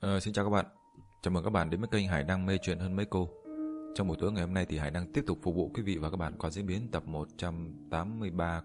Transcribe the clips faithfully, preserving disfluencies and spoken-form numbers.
Ờ, Xin chào các bạn. Chào mừng các bạn đến với kênh Hải Đăng mê chuyện hơn mấy cô. Trong buổi tối ngày hôm nay thì Hải Đăng tiếp tục phục vụ quý vị và các bạn qua diễn biến tập một trăm tám mươi ba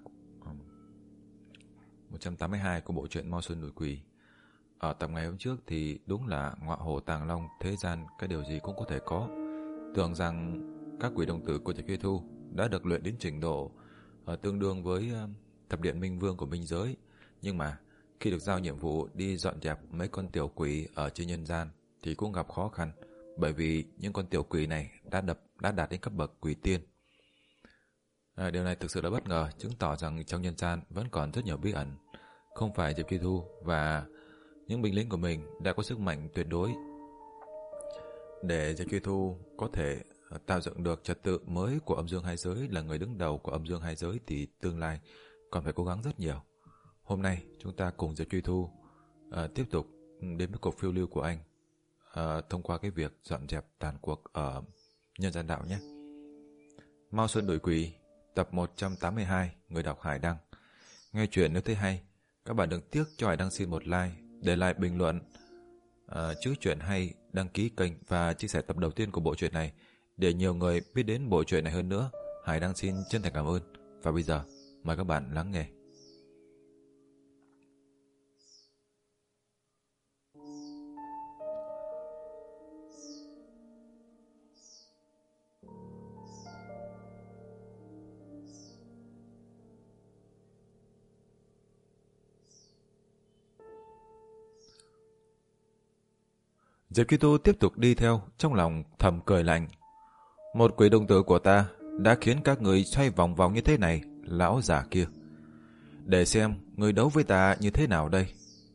một trăm tám mươi hai của bộ truyện Mao Sơn Đuổi Quỷ. Ở tập ngày hôm trước thì đúng là ngọa hổ tàng long, thế gian cái điều gì cũng có thể có. Tưởng rằng các quỷ đồng tử của Trạch Duy Thu đã được luyện đến trình độ uh, tương đương với uh, thập điện minh vương của minh giới, nhưng mà khi được giao nhiệm vụ đi dọn dẹp mấy con tiểu quỷ ở trên nhân gian thì cũng gặp khó khăn, bởi vì những con tiểu quỷ này đã đập đã đạt đến cấp bậc quỷ tiên. À, điều này thực sự là bất ngờ, chứng tỏ rằng trong nhân gian vẫn còn rất nhiều bí ẩn. Không phải Diệp Truy Thu và những binh lính của mình đã có sức mạnh tuyệt đối để Diệp Truy Thu có thể tạo dựng được trật tự mới của âm dương hai giới, là người đứng đầu của âm dương hai giới, thì tương lai còn phải cố gắng rất nhiều. Hôm nay chúng ta cùng Diệp Truy Thu uh, tiếp tục đến với cuộc phiêu lưu của anh uh, thông qua cái việc dọn dẹp tàn cuộc ở nhân gian đạo nhé. Mao Sơn Đuổi Quỷ tập một trăm tám mươi hai, người đọc Hải Đăng. Nghe chuyện nếu thấy hay, các bạn đừng tiếc cho Hải Đăng xin một like, để lại bình luận uh, chữ chuyện hay, đăng ký kênh và chia sẻ tập đầu tiên của bộ truyện này để nhiều người biết đến bộ truyện này hơn nữa. Hải Đăng xin chân thành cảm ơn. Và bây giờ mời các bạn lắng nghe. Diệp Truy Thu tiếp tục đi theo, trong lòng thầm cười lạnh. Một quỷ đồng tử của ta đã khiến các người xoay vòng vòng như thế này, lão già kia. Để xem người đấu với ta như thế nào đây.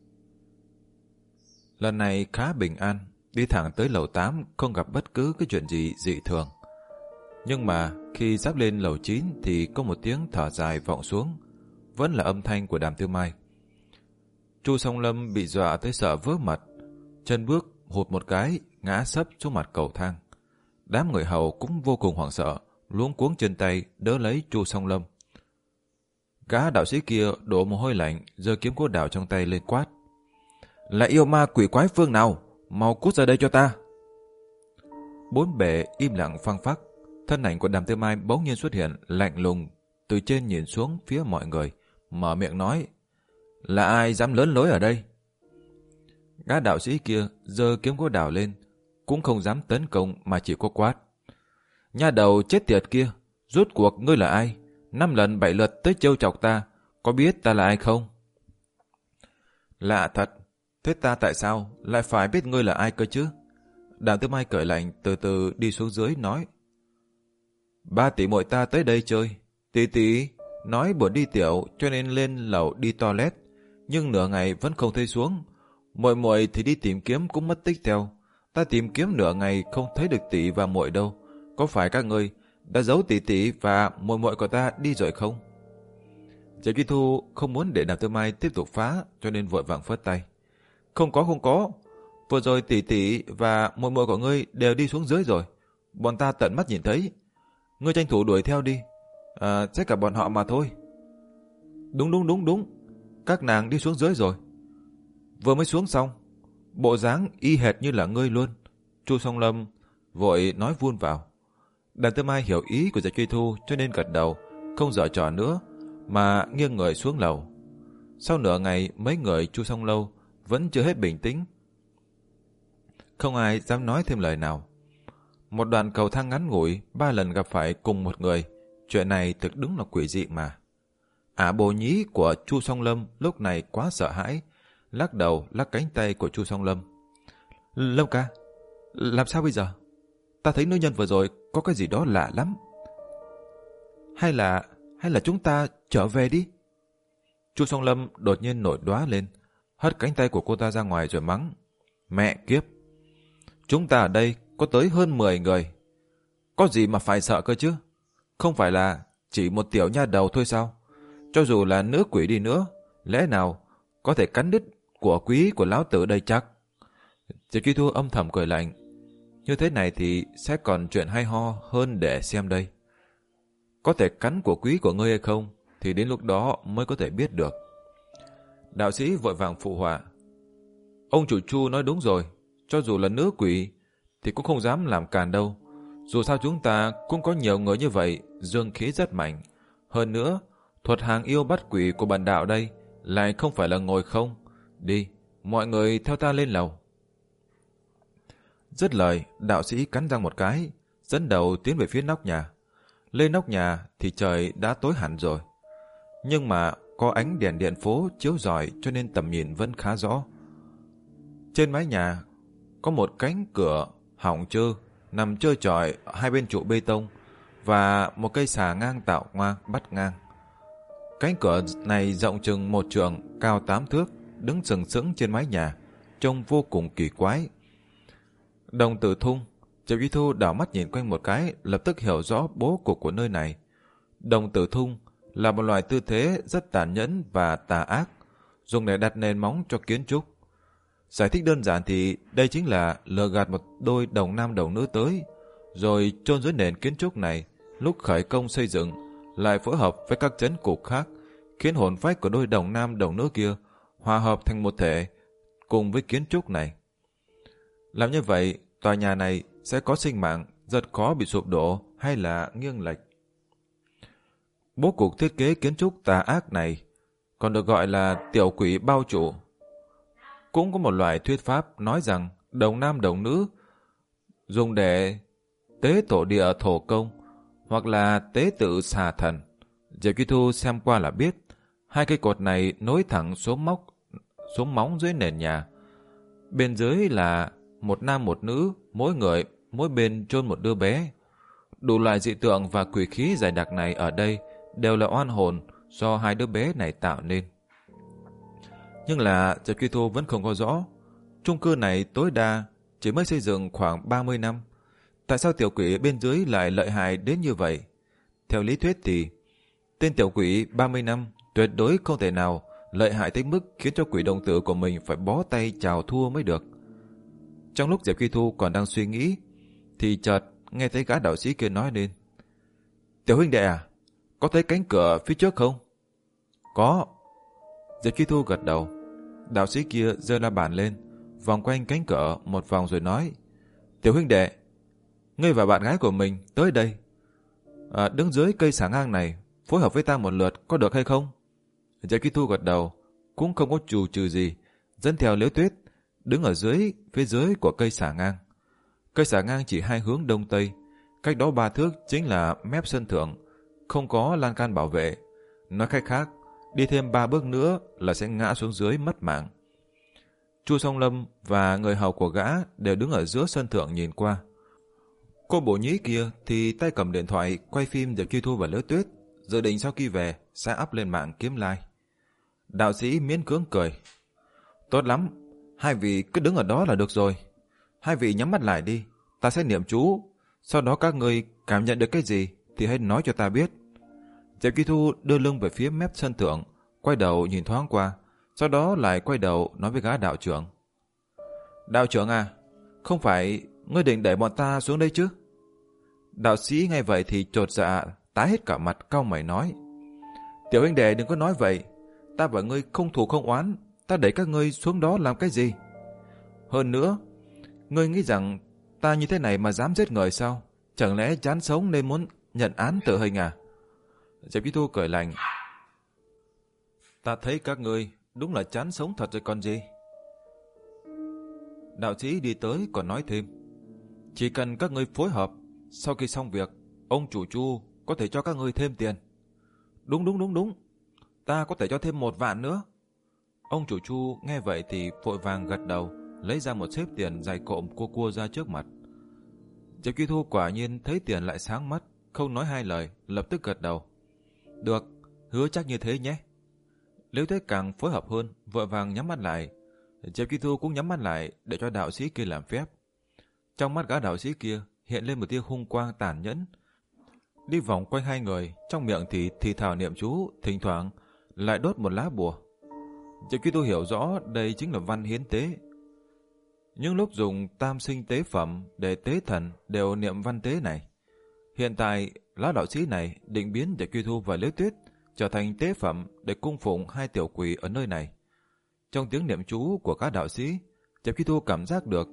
Lần này khá bình an, đi thẳng tới lầu tám, không gặp bất cứ cái chuyện gì dị thường. Nhưng mà khi sắp lên lầu chín thì có một tiếng thở dài vọng xuống, vẫn là âm thanh của Đàm Tư Mai. Chu Song Lâm bị dọa tới sợ vỡ mật, chân bước hụt một cái, ngã sấp xuống mặt cầu thang. Đám người hầu cũng vô cùng hoảng sợ, luống cuống chân tay đỡ lấy Chu Song Lâm. Gã đạo sĩ kia đổ mồ hôi lạnh, giơ kiếm gỗ đào trong tay lên quát: Là yêu ma quỷ quái phương nào, mau cút ra đây cho ta. Bốn bề im lặng phăng phắc. Thân ảnh của Đàm Tư Mai bỗng nhiên xuất hiện, lạnh lùng từ trên nhìn xuống phía mọi người, mở miệng nói: Là ai dám lớn lối ở đây? Gã đạo sĩ kia giơ kiếm gỗ đào lên, cũng không dám tấn công mà chỉ có quát: Nha đầu chết tiệt kia, rốt cuộc ngươi là ai? Năm lần bảy lượt tới trêu chọc ta, có biết ta là ai không? Lạ thật, thế ta tại sao lại phải biết ngươi là ai cơ chứ? Đàm Tư Mai cởi lạnh từ từ đi xuống dưới nói: Ba tỷ muội ta tới đây chơi, tỷ tỷ nói buồn đi tiểu cho nên lên lầu đi toilet, nhưng nửa ngày vẫn không thấy xuống. Muội muội thì đi tìm kiếm cũng mất tích theo. Ta tìm kiếm nửa ngày không thấy được tỷ và muội đâu. Có phải các ngươi đã giấu tỷ tỷ và muội muội của ta đi rồi không? Diệp Truy Thu không muốn để Đàm Tư Mai tiếp tục phá, cho nên vội vàng phất tay: Không có không có, vừa rồi tỷ tỷ và muội muội của ngươi đều đi xuống dưới rồi, bọn ta tận mắt nhìn thấy. Ngươi tranh thủ đuổi theo đi, à, chắc cả bọn họ mà thôi. Đúng đúng đúng đúng, các nàng đi xuống dưới rồi. Vừa mới xuống xong, bộ dáng y hệt như là ngươi luôn. Chu Song Lâm vội nói vun vào. Đàm Tư Mai hiểu ý của Diệp Truy Thu cho nên gật đầu, không giở trò nữa mà nghiêng người xuống lầu. Sau nửa ngày, mấy người Chu Song Lâu vẫn chưa hết bình tĩnh. Không ai dám nói thêm lời nào. Một đoạn cầu thang ngắn ngủi, ba lần gặp phải cùng một người, chuyện này thực đúng là quỷ dị mà. Ả bồ nhí của Chu Song Lâm lúc này quá sợ hãi, lắc đầu lắc cánh tay của Chu Song Lâm. Lâm ca, làm sao bây giờ? Ta thấy nữ nhân vừa rồi có cái gì đó lạ lắm. Hay là hay là chúng ta trở về đi? Chu Song Lâm đột nhiên nổi đoá lên, hất cánh tay của cô ta ra ngoài rồi mắng: Mẹ kiếp, chúng ta ở đây có tới hơn mười người, có gì mà phải sợ cơ chứ? Không phải là chỉ một tiểu nha đầu thôi sao? Cho dù là nữ quỷ đi nữa, lẽ nào có thể cắn đứt của quý của lão tử đây chắc? Diệp Truy Thu âm thầm cười lạnh. Như thế này thì sẽ còn chuyện hay ho hơn để xem đây. Có thể cắn của quý của ngươi hay không thì đến lúc đó mới có thể biết được. Đạo sĩ vội vàng phụ họa: Ông chủ Chu nói đúng rồi, Cho dù là nữ quỷ thì cũng không dám làm càn đâu. Dù sao chúng ta cũng có nhiều người như vậy, dương khí rất mạnh. Hơn nữa, thuật hàng yêu bắt quỷ của bản đạo đây lại không phải là ngồi không. Đi, mọi người theo ta lên lầu. Dứt lời, đạo sĩ cắn răng một cái, dẫn đầu tiến về phía nóc nhà. Lên nóc nhà thì trời đã tối hẳn rồi. Nhưng mà có ánh đèn điện phố chiếu rọi cho nên tầm nhìn vẫn khá rõ. Trên mái nhà có một cánh cửa hỏng trơ nằm trơ trọi hai bên trụ bê tông và một cây xà ngang tạo ngoang bắt ngang. Cánh cửa này rộng chừng một trượng, cao tám thước, đứng sừng sững trên mái nhà, trông vô cùng kỳ quái. Đồng Tử Thung, Diệp Duy Thu đảo mắt nhìn quanh một cái, lập tức hiểu rõ bố cục của nơi này. Đồng Tử Thung là một loại tư thế rất tàn nhẫn và tà ác, dùng để đặt nền móng cho kiến trúc. Giải thích đơn giản thì đây chính là lừa gạt một đôi đồng nam đồng nữ tới, rồi chôn dưới nền kiến trúc này, lúc khởi công xây dựng, lại phối hợp với các trấn cục khác, khiến hồn phách của đôi đồng nam đồng nữ kia hòa hợp thành một thể cùng với kiến trúc này. Làm như vậy, tòa nhà này sẽ có sinh mạng, rất khó bị sụp đổ hay là nghiêng lệch. Bố cục thiết kế kiến trúc tà ác này còn được gọi là tiểu quỷ bao trụ. Cũng có một loại thuyết pháp nói rằng đồng nam đồng nữ dùng để tế tổ địa thổ công hoặc là tế tự xà thần. Diệp Duy Thu xem qua là biết, hai cây cột này nối thẳng xuống móc xuống móng dưới nền nhà. Bên dưới là một nam một nữ, mỗi người mỗi bên chôn một đứa bé. Đủ loại dị tượng và quỷ khí dày đặc này ở đây đều là oan hồn do hai đứa bé này tạo nên. Nhưng là Diệp Duy Thu vẫn không có rõ, chung cư này tối đa chỉ mới xây dựng khoảng ba mươi năm. Tại sao tiểu quỷ bên dưới lại lợi hại đến như vậy? Theo lý thuyết thì tên tiểu quỷ ba mươi năm tuyệt đối không thể nào lợi hại tới mức khiến cho quỷ đồng tử của mình phải bó tay chào thua mới được. Trong lúc Diệp Duy Thu còn đang suy nghĩ thì chợt nghe thấy gã đạo sĩ kia nói lên: "Tiểu huynh đệ à, có thấy cánh cửa phía trước không?" "Có." Diệp Duy Thu gật đầu. Đạo sĩ kia giơ la bàn lên, vòng quanh cánh cửa một vòng rồi nói: "Tiểu huynh đệ, ngươi và bạn gái của mình tới đây, à, đứng dưới cây xà ngang này, phối hợp với ta một lượt có được hay không?" Diệp Duy Thu gật đầu, cũng không có chù trừ gì, dẫn theo Liễu Tuyết đứng ở dưới phía dưới của cây xà ngang. Cây xà ngang chỉ hai hướng đông tây, cách đó ba thước chính là mép sân thượng, không có lan can bảo vệ. Nói cách khác, đi thêm ba bước nữa là sẽ ngã xuống dưới mất mạng. Chu Song Lâm và người hầu của gã đều đứng ở giữa sân thượng nhìn qua. Cô bổ nhí kia thì tay cầm điện thoại quay phim Diệp Duy Thu và Liễu Tuyết, dự định sau khi về sẽ up lên mạng kiếm like. Đạo sĩ miễn cưỡng cười: "Tốt lắm, hai vị cứ đứng ở đó là được rồi. Hai vị nhắm mắt lại đi, ta sẽ niệm chú, sau đó các người cảm nhận được cái gì thì hãy nói cho ta biết." Diệp Duy Thu đưa lưng về phía mép sân thượng, quay đầu nhìn thoáng qua, sau đó lại quay đầu nói với gã đạo trưởng: "Đạo trưởng à, không phải ngươi định đẩy bọn ta xuống đây chứ?" Đạo sĩ nghe vậy thì chột dạ, tái hết cả mặt, cau mày nói: "Tiểu huynh đệ đừng có nói vậy, ta và ngươi không thù không oán, ta đẩy các ngươi xuống đó làm cái gì? Hơn nữa, ngươi nghĩ rằng ta như thế này mà dám giết người sao? Chẳng lẽ chán sống nên muốn nhận án tử hình à?" Diệp Duy Thu cười lạnh: "Ta thấy các ngươi đúng là chán sống thật rồi còn gì." Đạo sĩ đi tới còn nói thêm: "Chỉ cần các ngươi phối hợp, sau khi xong việc, ông chủ Chu có thể cho các ngươi thêm tiền." "Đúng đúng đúng đúng, ta có thể cho thêm một vạn nữa." Ông chủ Chu nghe vậy thì vội vàng gật đầu, lấy ra một xếp tiền dày cộm cua cua ra trước mặt. Diệp Duy Thu quả nhiên thấy tiền lại sáng mắt, không nói hai lời, lập tức gật đầu: "Được, hứa chắc như thế nhé." Liễu Tuyết càng phối hợp hơn, vội vàng nhắm mắt lại. Diệp Duy Thu cũng nhắm mắt lại để cho đạo sĩ kia làm phép. Trong mắt gã đạo sĩ kia hiện lên một tia hung quang tàn nhẫn, đi vòng quanh hai người, trong miệng thì thì thào niệm chú, thỉnh thoảng lại đốt một lá bùa. Diệp Duy Thu hiểu rõ đây chính là văn hiến tế. Những lúc dùng tam sinh tế phẩm để tế thần đều niệm văn tế này. Hiện tại, lão đạo sĩ này định biến Diệp Duy Thu và Liễu Tuyết trở thành tế phẩm để cung phụng hai tiểu quỷ ở nơi này. Trong tiếng niệm chú của các đạo sĩ, Diệp Duy Thu cảm giác được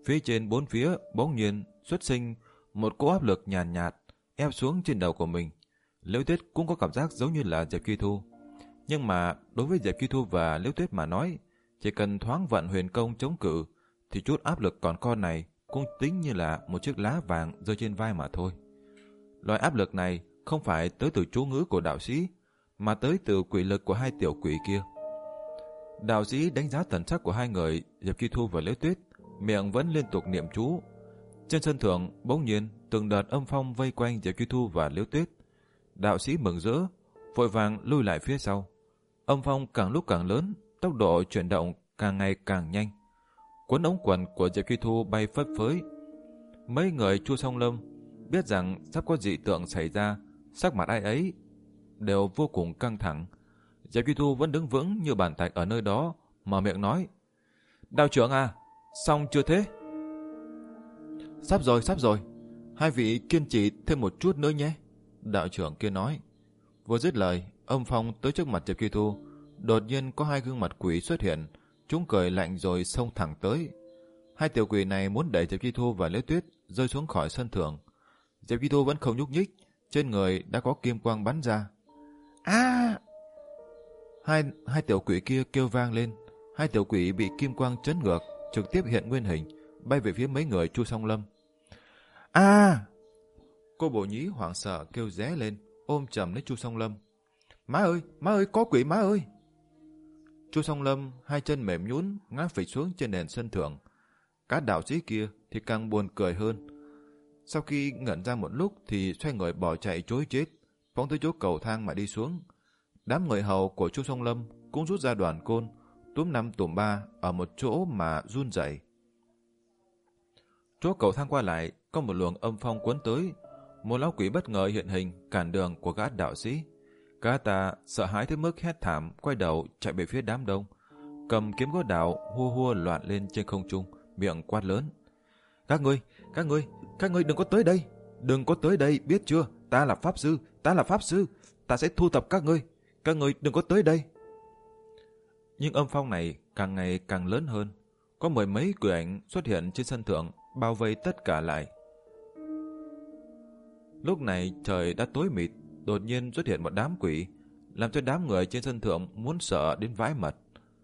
Phía trên bốn phía bỗng nhiên xuất sinh một cỗ áp lực nhàn nhạt, nhạt ép xuống trên đầu của mình. Liễu Tuyết cũng có cảm giác giống như là Diệp Kỳ Thu. Nhưng mà đối với Diệp Kỳ Thu và Liễu Tuyết mà nói, chỉ cần thoáng vận huyền công chống cự thì chút áp lực còn con này cũng tính như là một chiếc lá vàng rơi trên vai mà thôi. Loại áp lực này không phải tới từ chú ngữ của đạo sĩ, mà tới từ quỷ lực của hai tiểu quỷ kia. Đạo sĩ đánh giá thần sắc của hai người, Diệp Kỳ Thu và Liễu Tuyết, miệng vẫn liên tục niệm chú. Trên sân thượng bỗng nhiên từng đợt âm phong vây quanh Diệp Kỳ Thu và Liễu Tuyết. Đạo sĩ mừng rỡ, vội vàng lui lại phía sau. Âm phong càng lúc càng lớn, tốc độ chuyển động càng ngày càng nhanh. Cuốn ống quần của Diệp Kỳ Thu bay phất phới. Mấy người Chu Song Lâm biết rằng sắp có dị tượng xảy ra, sắc mặt ai ấy đều vô cùng căng thẳng. Diệp Kỳ Thu vẫn đứng vững như bàn thạch ở nơi đó, mở miệng nói: "Đạo trưởng à, xong chưa thế?" "Sắp rồi, sắp rồi. Hai vị kiên trì thêm một chút nữa nhé." Đạo trưởng kia nói. Vừa dứt lời, âm phong tới trước mặt Diệp Kỳ Thu. Đột nhiên có hai gương mặt quỷ xuất hiện, chúng cười lạnh rồi xông thẳng tới. Hai tiểu quỷ này muốn đẩy Diệp Kỳ Thu và Liễu Tuyết rơi xuống khỏi sân thượng. Diệp Kỳ Thu vẫn không nhúc nhích, trên người đã có kim quang bắn ra. A! Hai hai tiểu quỷ kia kêu vang lên. Hai tiểu quỷ bị kim quang chấn ngược, trực tiếp hiện nguyên hình, bay về phía mấy người Chu Song Lâm. A! Cô Bổ Nhí hoảng sợ kêu ré lên, ôm chầm lấy Chu Song Lâm. "Má ơi, má ơi, có quỷ má ơi!" Chu Song Lâm hai chân mềm nhũn ngã phịch xuống trên nền sân thượng. Các đạo sĩ kia thì càng buồn cười hơn. Sau khi ngẩn ra một lúc thì xoay người bỏ chạy trối chết, phóng tới chỗ cầu thang mà đi xuống. Đám người hầu của Chu Song Lâm cũng rút ra đoàn côn, túm năm tụm ba ở một chỗ mà run rẩy. Chỗ cầu thang qua lại có một luồng âm phong cuốn tới, một lão quỷ bất ngờ hiện hình cản đường của gã đạo sĩ. Gã ta sợ hãi tới mức hét thảm, quay đầu chạy về phía đám đông, cầm kiếm gỗ đạo hua hua loạn lên trên không trung, miệng quát lớn: "Các ngươi, các ngươi, các ngươi đừng có tới đây, đừng có tới đây, biết chưa? Ta là pháp sư, ta là pháp sư, ta sẽ thu thập các ngươi, các ngươi đừng có tới đây." Nhưng âm phong này càng ngày càng lớn hơn, có mười mấy quỷ ảnh xuất hiện trên sân thượng, bao vây tất cả lại. Lúc này trời đã tối mịt, đột nhiên xuất hiện một đám quỷ, làm cho đám người trên sân thượng muốn sợ đến vãi mật.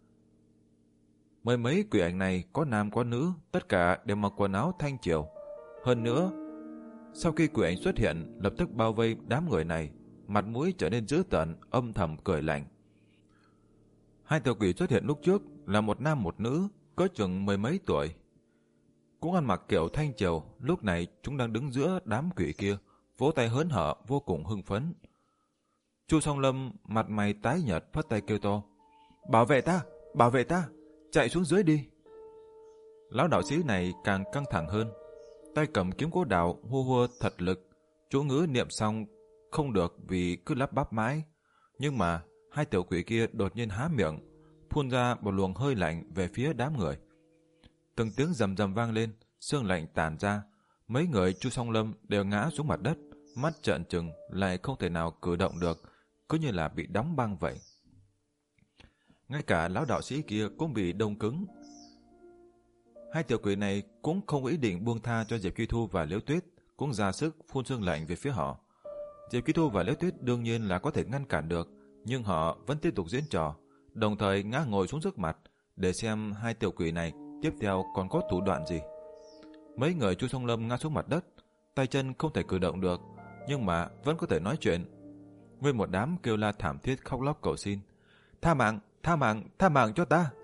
Mười mấy quỷ ảnh này có nam có nữ, tất cả đều mặc quần áo thanh triều. Hơn nữa, sau khi quỷ ảnh xuất hiện, lập tức bao vây đám người này, mặt mũi trở nên dữ tợn, âm thầm cười lạnh. Hai tiểu quỷ xuất hiện lúc trước là một nam một nữ, có chừng mười mấy tuổi, cũng ăn mặc kiểu thanh triều. Lúc này chúng đang đứng giữa đám quỷ kia, vỗ tay hớn hở, vô cùng hưng phấn. Chu Song Lâm mặt mày tái nhợt, phất tay kêu to: "Bảo vệ ta, bảo vệ ta, chạy xuống dưới đi." Lão đạo sĩ này càng căng thẳng hơn, tay cầm kiếm gỗ đào hua hua thật lực, chú ngữ niệm xong không được vì cứ lắp bắp mãi. Nhưng mà hai tiểu quỷ kia đột nhiên há miệng, phun ra một luồng hơi lạnh về phía đám người. Từng tiếng rầm rầm vang lên, sương lạnh tản ra, mấy người Chu Song Lâm đều ngã xuống mặt đất, mắt trợn trừng, lại không thể nào cử động được, cứ như là bị đóng băng vậy. Ngay cả lão đạo sĩ kia cũng bị đông cứng. Hai tiểu quỷ này cũng không ý định buông tha cho Diệp Kỳ Thu và Liễu Tuyết, cũng ra sức phun sương lạnh về phía họ. Diệp Kỳ Thu và Liễu Tuyết đương nhiên là có thể ngăn cản được, nhưng họ vẫn tiếp tục diễn trò, đồng thời ngã ngồi xuống trước mặt để xem hai tiểu quỷ này tiếp theo còn có thủ đoạn gì. Mấy người Chu Song Lâm ngã xuống mặt đất, tay chân không thể cử động được, nhưng mà vẫn có thể nói chuyện. Nguyên một đám kêu la thảm thiết, khóc lóc cầu xin: "Tha mạng, tha mạng, tha mạng cho ta!"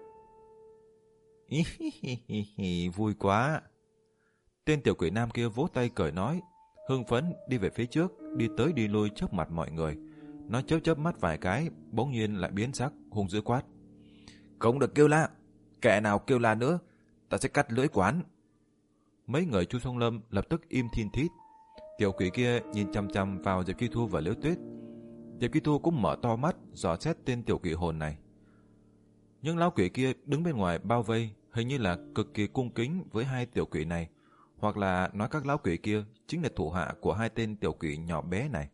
Ý hi hi hi hi, vui quá. Tên tiểu quỷ nam kia vỗ tay cười nói, hưng phấn đi về phía trước, đi tới đi lui trước mặt mọi người. Nó chớp chớp mắt vài cái, bỗng nhiên lại biến sắc, hung dữ quát: "Không được kêu la, kẻ nào kêu la nữa, ta sẽ cắt lưỡi quán." Mấy người Chu Song Lâm lập tức im thin thít. Tiểu quỷ kia nhìn chăm chăm vào Diệp Kỳ Thu và Liễu Tuyết. Diệp Kỳ Thu cũng mở to mắt dò xét tên tiểu quỷ hồn này. Nhưng lão quỷ kia đứng bên ngoài bao vây, hình như là cực kỳ cung kính với hai tiểu quỷ này, hoặc là nói các lão quỷ kia chính là thủ hạ của hai tên tiểu quỷ nhỏ bé này.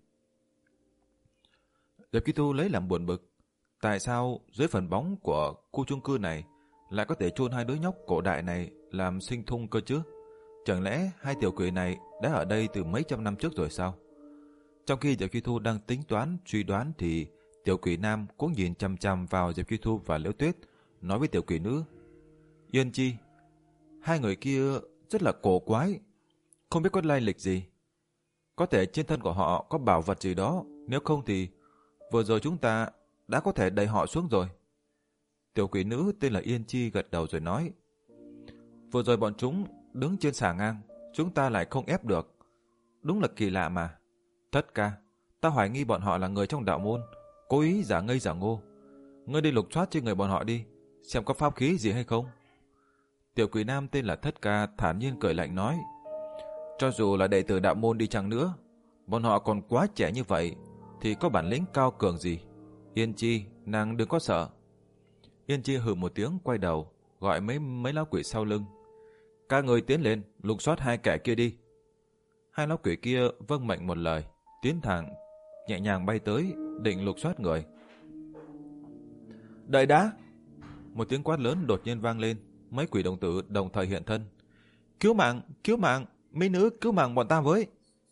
Diệp Kỳ Thu lấy làm buồn bực, tại sao dưới phần bóng của khu chung cư này lại có thể chôn hai đứa nhóc cổ đại này làm sinh thung cơ chứ? Chẳng lẽ hai tiểu quỷ này đã ở đây từ mấy trăm năm trước rồi sao? Trong khi Diệp Chi Thu đang tính toán, suy đoán thì tiểu quỷ nam cũng nhìn chằm chằm vào Diệp Chi Thu và Liễu Tuyết, nói với tiểu quỷ nữ: Yên Chi, hai người kia rất là cổ quái, không biết có lai lịch gì. Có thể trên thân của họ có bảo vật gì đó, nếu không thì vừa rồi chúng ta đã có thể đẩy họ xuống rồi. Tiểu quỷ nữ tên là Yên Chi gật đầu rồi nói: Vừa rồi bọn chúng đứng trên xà ngang, chúng ta lại không ép được. Đúng là kỳ lạ mà. Thất ca, ta hoài nghi bọn họ là người trong đạo môn, cố ý giả ngây giả ngô. Ngươi đi lục soát trên người bọn họ đi, xem có pháp khí gì hay không. Tiểu quỷ nam tên là Thất ca thản nhiên cười lạnh nói: Cho dù là đệ tử đạo môn đi chăng nữa, bọn họ còn quá trẻ như vậy thì có bản lĩnh cao cường gì. Yên Chi, nàng đừng có sợ. Yên Chi hừ một tiếng, quay đầu gọi mấy mấy lão quỷ sau lưng: Các người tiến lên lục soát hai kẻ kia đi. Hai lão quỷ kia vâng mệnh một lời, tiến thẳng nhẹ nhàng bay tới, định lục soát người. Đợi đã! Một tiếng quát lớn đột nhiên vang lên, mấy quỷ đồng tử đồng thời hiện thân. Cứu mạng, cứu mạng, mỹ nữ cứu mạng bọn ta với!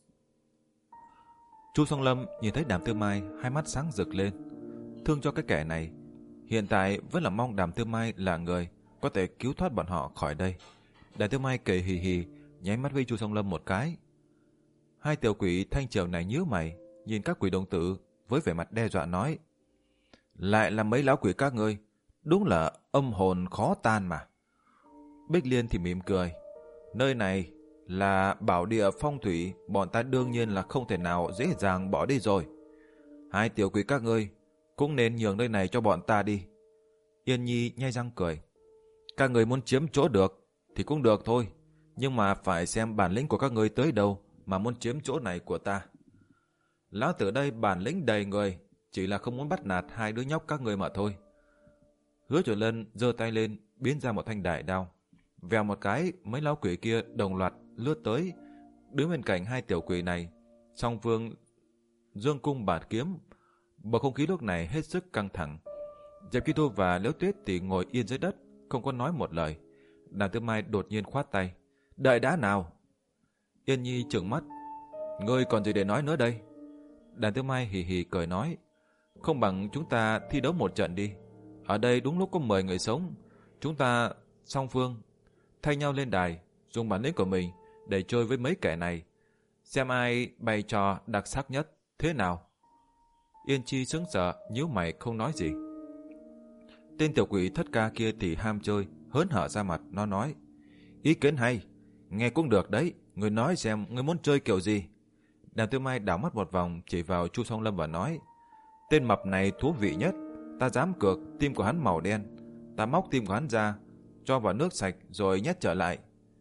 Chu Song Lâm nhìn thấy Đàm Tư Mai, hai mắt sáng rực lên, thương cho cái kẻ này. Hiện tại vẫn là mong Đàm Tư Mai là người có thể cứu thoát bọn họ khỏi đây. Đàm Tư Mai cười hì hì, nháy mắt với Chu Song Lâm một cái. Hai tiểu quỷ thanh triều này nhíu mày, nhìn các quỷ đồng tử với vẻ mặt đe dọa nói: Lại là mấy lão quỷ các ngươi, đúng là âm hồn khó tan mà. Bích Liên thì mỉm cười: Nơi này là bảo địa phong thủy, bọn ta đương nhiên là không thể nào dễ dàng bỏ đi rồi. Hai tiểu quỷ các ngươi cũng nên nhường nơi này cho bọn ta đi. Yên Nhi nhai răng cười: Các người muốn chiếm chỗ được thì cũng được thôi, nhưng mà phải xem bản lĩnh của các người tới đâu mà muốn chiếm chỗ này của ta. Lão tử đây bản lĩnh đầy người, chỉ là không muốn bắt nạt hai đứa nhóc các người mà thôi. Hứa Chuẩn Lân giơ tay lên, biến ra một thanh đại đao. Vèo một cái, mấy lão quỷ kia đồng loạt lướt tới, đứng bên cạnh hai tiểu quỷ này. Song phương dương cung bạt kiếm, bầu không khí lúc này hết sức căng thẳng. Diệp Chi Thu và Liễu Tuyết thì ngồi yên dưới đất, không có nói một lời. Đàm Tư Mai đột nhiên khoát tay: Đợi đã nào! Yên Nhi trừng mắt: Ngươi còn gì để nói nữa đây? Đàm Tư Mai hì hì cười nói: Không bằng chúng ta thi đấu một trận đi. Ở đây đúng lúc có mười người sống, chúng ta song phương thay nhau lên đài, dùng bản lĩnh của mình để chơi với mấy kẻ này, xem ai bày trò đặc sắc nhất, thế nào? Yên Chi sững sờ, nhíu mày không nói gì. Tên tiểu quỷ Thất ca kia thì ham chơi, hớn hở ra mặt, nó nói: Ý kiến hay, nghe cũng được đấy, người nói xem người muốn chơi kiểu gì. Đàm Tư Mai đảo mắt một vòng, chỉ vào Chu Song Lâm và nói: Tên mập này thú vị nhất, ta dám cược tim của hắn màu đen, ta móc tim của hắn ra, cho vào nước sạch rồi nhét trở lại.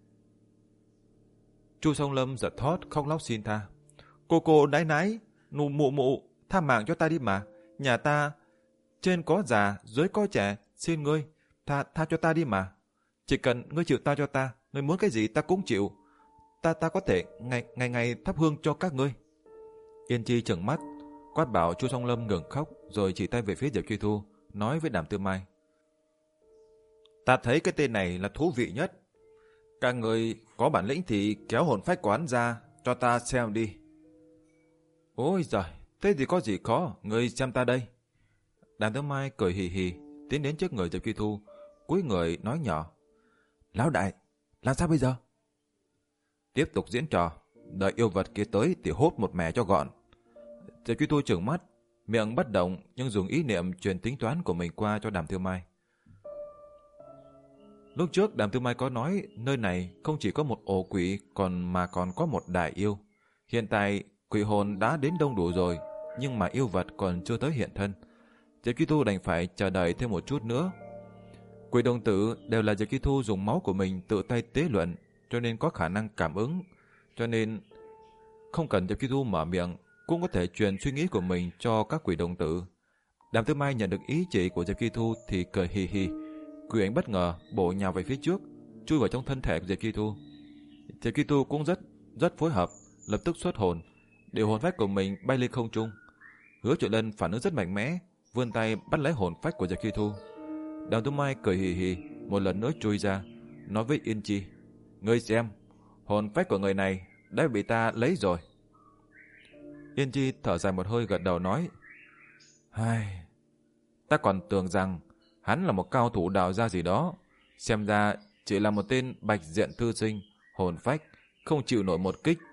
Chu Song Lâm giật thót khóc lóc xin tha: Cô cô nái nái, nụ mụ mụ, tha mạng cho ta đi mà, nhà ta trên có già, dưới có trẻ, xin ngươi tha tha cho ta đi mà. Chỉ cần ngươi chịu tha cho ta, ngươi muốn cái gì ta cũng chịu. Ta ta có thể ngày ngày ngày thắp hương cho các ngươi. Yên Chi trừng mắt, quát bảo Chu Song Lâm ngừng khóc, rồi chỉ tay về phía Diệp Chi Thu, nói với Đàm Tư Mai: Ta thấy cái tên này là thú vị nhất. Các người có bản lĩnh thì kéo hồn phách của hắn ra cho ta xem đi. Ôi giời, thế thì có gì khó, người xem ta đây. Đàm Tư Mai cười hì hì, tiến đến trước người Diệp Chi Thu, cúi người nói nhỏ: Lão đại, làm sao bây giờ? Tiếp tục diễn trò, đợi yêu vật kia tới thì hốt một mẻ cho gọn. Diệp Chi Thu trừng mắt, miệng bất động nhưng dùng ý niệm truyền tính toán của mình qua cho Đàm Tư Mai. Lúc trước Đàm Tư Mai có nói nơi này không chỉ có một ổ quỷ còn mà còn có một đại yêu. Hiện tại quỷ hồn đã đến đông đủ rồi, nhưng mà yêu vật còn chưa tới hiện thân. Diệp Chi Thu đành phải chờ đợi thêm một chút nữa. Quỷ đồng tử đều là Diệp Chi Thu dùng máu của mình tự tay tế luyện, cho nên có khả năng cảm ứng, cho nên không cần Diệp Chi Thu mở miệng cũng có thể truyền suy nghĩ của mình cho các quỷ đồng tử. Đàm Tư Mai nhận được ý chỉ của Diệp Chi Thu thì cười hì hì. Quỷ ảnh bất ngờ bổ nhào về phía trước, chui vào trong thân thể của Diệp Chi Thu. Diệp Chi Thu cũng rất rất phối hợp, lập tức xuất hồn, điều hồn phách của mình bay lên không trung. Hứa Triệu Lân phản ứng rất mạnh mẽ, vươn tay bắt lấy hồn phách của Diệp Chi Thu. Đàm Tư Mai cười hì hì, một lần nữa chui ra, nói với Yên Chi: Ngươi xem, hồn phách của người này đã bị ta lấy rồi. Yên Chi thở dài một hơi, gật đầu nói: Hai, ta còn tưởng rằng hắn là một cao thủ đạo gia gì đó, xem ra chỉ là một tên bạch diện thư sinh, hồn phách không chịu nổi một kích.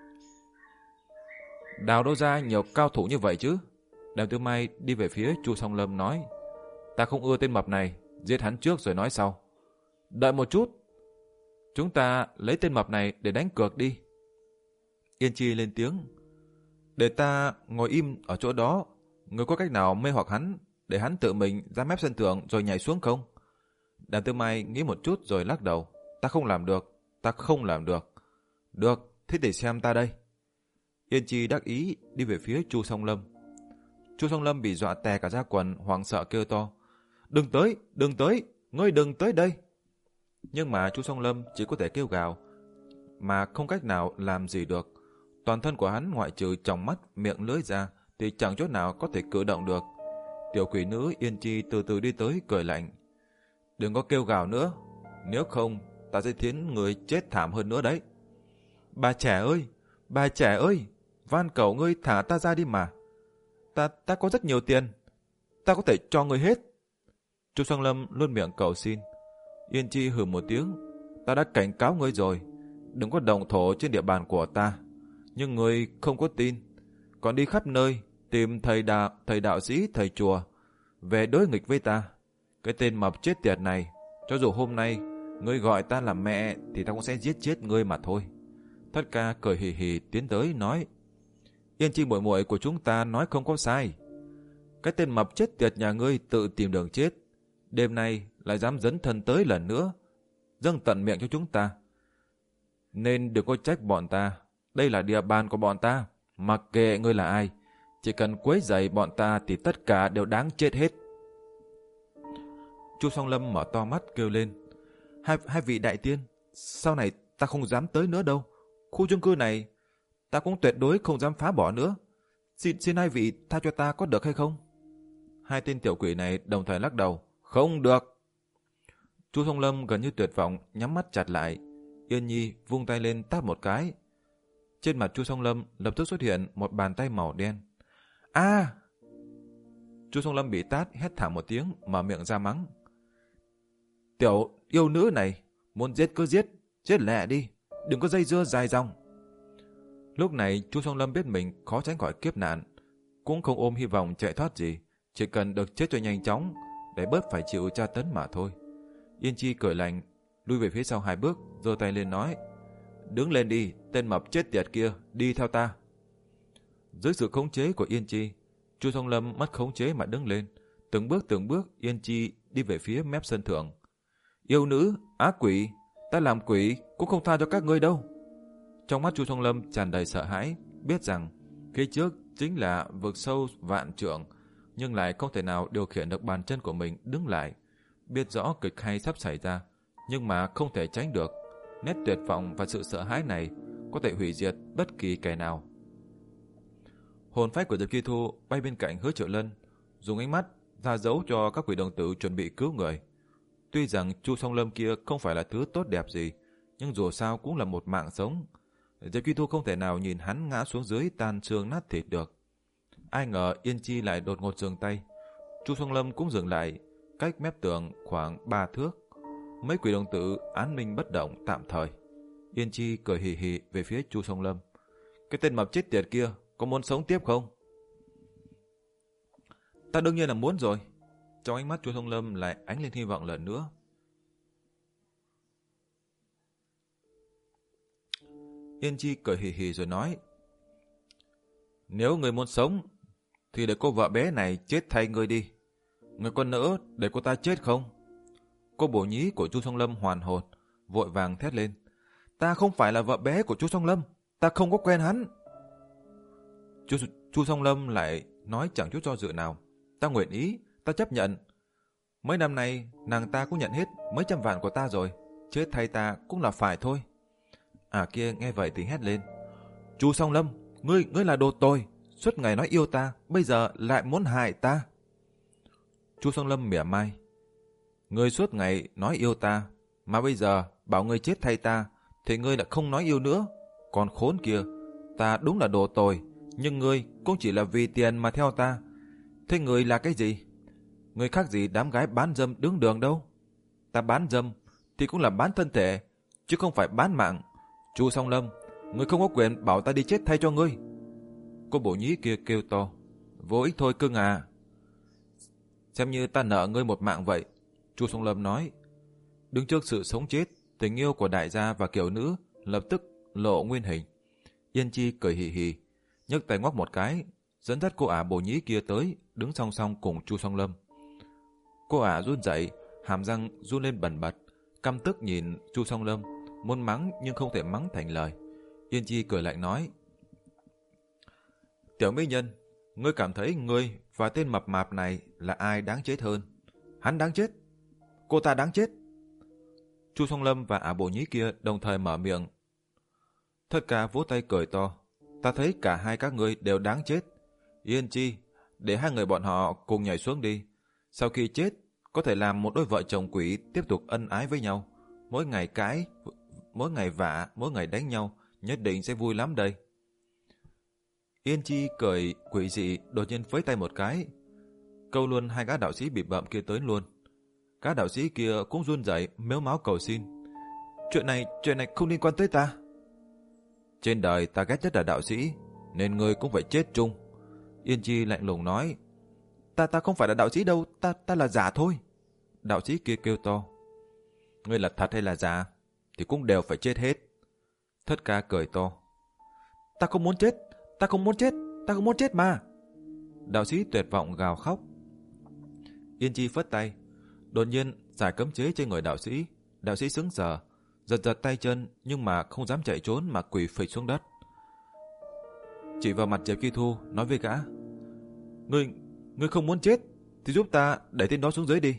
Đào đâu ra nhiều cao thủ như vậy chứ? Đàm Tư Mai đi về phía Chu Song Lâm nói: Ta không ưa tên mập này, giết hắn trước rồi nói sau. Đợi một chút, chúng ta lấy tên mập này để đánh cược đi. Yên Chi lên tiếng: Để ta ngồi im ở chỗ đó, người có cách nào mê hoặc hắn để hắn tự mình ra mép sân thượng rồi nhảy xuống không? Đàm Tư Mai nghĩ một chút rồi lắc đầu: Ta không làm được, ta không làm được. Được, thế để xem ta đây. Yên Chi đắc ý đi về phía Chu Song Lâm. Chu Song Lâm bị dọa tè cả da quần, hoảng sợ kêu to: Đừng tới, đừng tới, ngươi đừng tới đây. Nhưng mà Chu Song Lâm chỉ có thể kêu gào, mà không cách nào làm gì được. Toàn thân của hắn ngoại trừ tròng mắt, miệng lưỡi ra thì chẳng chỗ nào có thể cử động được. Tiểu quỷ nữ Yên Chi từ từ đi tới cười lạnh: Đừng có kêu gào nữa, nếu không ta sẽ khiến người chết thảm hơn nữa đấy. Bà trẻ ơi, bà trẻ ơi, van cầu ngươi thả ta ra đi mà. Ta ta có rất nhiều tiền, ta có thể cho ngươi hết. Chu Song Lâm luôn miệng cầu xin. Yên Chi hừ một tiếng: Ta đã cảnh cáo ngươi rồi, đừng có động thổ trên địa bàn của ta. Nhưng ngươi không có tin, còn đi khắp nơi tìm thầy đạo, thầy đạo sĩ, thầy chùa về đối nghịch với ta. Cái tên mập chết tiệt này, cho dù hôm nay ngươi gọi ta là mẹ thì ta cũng sẽ giết chết ngươi mà thôi. Thất ca cười hì hì tiến tới nói: Yên Chi muội muội của chúng ta nói không có sai. Cái tên mập chết tiệt nhà ngươi tự tìm đường chết, đêm nay lại dám dấn thân tới lần nữa, dâng tận miệng cho chúng ta. Nên đừng có trách bọn ta, đây là địa bàn của bọn ta, mặc kệ ngươi là ai, chỉ cần quấy rầy bọn ta thì tất cả đều đáng chết hết. Chu Song Lâm mở to mắt kêu lên: Hai, hai vị đại tiên, sau này ta không dám tới nữa đâu. Khu chung cư này ta cũng tuyệt đối không dám phá bỏ nữa. Xin, xin hai vị tha cho ta có được hay không? Hai tên tiểu quỷ này đồng thời lắc đầu: Không được. Chu Song Lâm gần như tuyệt vọng, nhắm mắt chặt lại. Yên Nhi vung tay lên tát một cái. Trên mặt Chu Song Lâm lập tức xuất hiện một bàn tay màu đen. A! À! Chu Song Lâm bị tát hét thảm một tiếng, mở miệng ra mắng: Tiểu yêu nữ này, muốn giết cứ giết, giết lẹ đi, đừng có dây dưa dài dòng. Lúc này Chu Song Lâm biết mình khó tránh khỏi kiếp nạn, cũng không ôm hy vọng chạy thoát gì, chỉ cần được chết cho nhanh chóng để bớt phải chịu tra tấn mà thôi. Yên Chi cười lạnh, lui về phía sau hai bước, giơ tay lên nói: Đứng lên đi, tên mập chết tiệt kia, đi theo ta. Dưới sự khống chế của Yên Chi, Chu Song Lâm mất khống chế mà đứng lên, từng bước từng bước Yên Chi đi về phía mép sân thượng. Yêu nữ, ác quỷ, ta làm quỷ cũng không tha cho các ngươi đâu. Trong mắt Chu Song Lâm tràn đầy sợ hãi, biết rằng phía trước chính là vực sâu vạn trượng, nhưng lại không thể nào điều khiển được bàn chân của mình đứng lại. Biết rõ kịch hay sắp xảy ra, nhưng mà không thể tránh được. Nét tuyệt vọng và sự sợ hãi này có thể hủy diệt bất kỳ kẻ nào. Hồn phách của Diệp Chi Thu bay bên cạnh Hứa Triệu Lân, dùng ánh mắt ra dấu cho các quỷ đồng tử chuẩn bị cứu người. Tuy rằng Chu Song Lâm kia không phải là thứ tốt đẹp gì, nhưng dù sao cũng là một mạng sống. Diệp Chi Thu không thể nào nhìn hắn ngã xuống dưới tan xương nát thịt được. Ai ngờ Yên Chi lại đột ngột dừng tay. Chu Song Lâm cũng dừng lại, cách mép tường khoảng ba thước. Mấy quỷ đồng tử án minh bất động tạm thời. Yên Chi cười hì hì về phía Chu Song Lâm: Cái tên mập chết tiệt kia có muốn sống tiếp không? Ta đương nhiên là muốn rồi. Trong ánh mắt Chu Song Lâm lại ánh lên hy vọng lần nữa. Yên Chi cười hì hì rồi nói: Nếu người muốn sống thì để cô vợ bé này chết thay ngươi đi. Người con nỡ để cô ta chết không? Cô bổ nhí của Chu Song Lâm hoàn hồn, vội vàng thét lên: Ta không phải là vợ bé của Chu Song Lâm, ta không có quen hắn. Chu, Chu Song Lâm lại nói chẳng chút do dự nào: Ta nguyện ý, ta chấp nhận. Mấy năm nay nàng ta cũng nhận hết mấy trăm vạn của ta rồi, chết thay ta cũng là phải thôi. À kia nghe vậy thì hét lên: Chu Song Lâm, ngươi ngươi là đồ tồi, suốt ngày nói yêu ta, bây giờ lại muốn hại ta. Chu Song Lâm mỉa mai: Ngươi suốt ngày nói yêu ta, mà bây giờ bảo ngươi chết thay ta, thì ngươi lại không nói yêu nữa. Còn khốn kia, ta đúng là đồ tồi, nhưng ngươi cũng chỉ là vì tiền mà theo ta. Thế ngươi là cái gì? Ngươi khác gì đám gái bán dâm đứng đường đâu. Ta bán dâm thì cũng là bán thân thể, chứ không phải bán mạng. Chu Song Lâm, ngươi không có quyền bảo ta đi chết thay cho ngươi. Cô bổ nhí kia kêu to. Vô ích thôi cưng à. Xem như ta nợ ngươi một mạng vậy, Chu Song Lâm nói. Đứng trước sự sống chết, tình yêu của đại gia và kiểu nữ lập tức lộ nguyên hình. Yên Chi cười hì hì, nhấc tay ngoắc một cái, dẫn dắt cô ả bồ nhí kia tới, đứng song song cùng Chu Song Lâm. Cô ả run rẩy, hàm răng run lên bần bật, căm tức nhìn Chu Song Lâm, muốn mắng nhưng không thể mắng thành lời. Yên Chi cười lạnh nói. Tiểu mỹ nhân, ngươi cảm thấy ngươi và tên mập mạp này là ai đáng chết hơn? Hắn đáng chết. Cô ta đáng chết. Chu Song Lâm và ả bộ nhí kia đồng thời mở miệng. Thất ca vỗ tay cười to. Ta thấy cả hai các ngươi đều đáng chết. Yên Chi, để hai người bọn họ cùng nhảy xuống đi. Sau khi chết, có thể làm một đôi vợ chồng quỷ tiếp tục ân ái với nhau. Mỗi ngày cãi, mỗi ngày vả, mỗi ngày đánh nhau, nhất định sẽ vui lắm đây. Yên Chi cười quỷ dị, đột nhiên vẫy tay một cái, câu luôn hai gã đạo sĩ bị bợm kia tới luôn. Các đạo sĩ kia cũng run rẩy, mếu máo cầu xin. Chuyện này, chuyện này không liên quan tới ta. Trên đời ta ghét nhất là đạo sĩ, nên ngươi cũng phải chết chung. Yên Chi lạnh lùng nói. Ta ta không phải là đạo sĩ đâu, ta ta là giả thôi. Đạo sĩ kia kêu to. Ngươi là thật hay là giả, thì cũng đều phải chết hết. Thất ca cười to. Ta không muốn chết, ta không muốn chết, ta không muốn chết mà. Đạo sĩ tuyệt vọng gào khóc. Yên Chi phất tay, đột nhiên giải cấm chế trên người đạo sĩ. Đạo sĩ sững sờ, giật giật tay chân, nhưng mà không dám chạy trốn mà quỳ phịch xuống đất. Chỉ vào mặt Diệp Kỳ Thu nói với gã. Ngươi, ngươi không muốn chết thì giúp ta đẩy tên đó xuống dưới đi.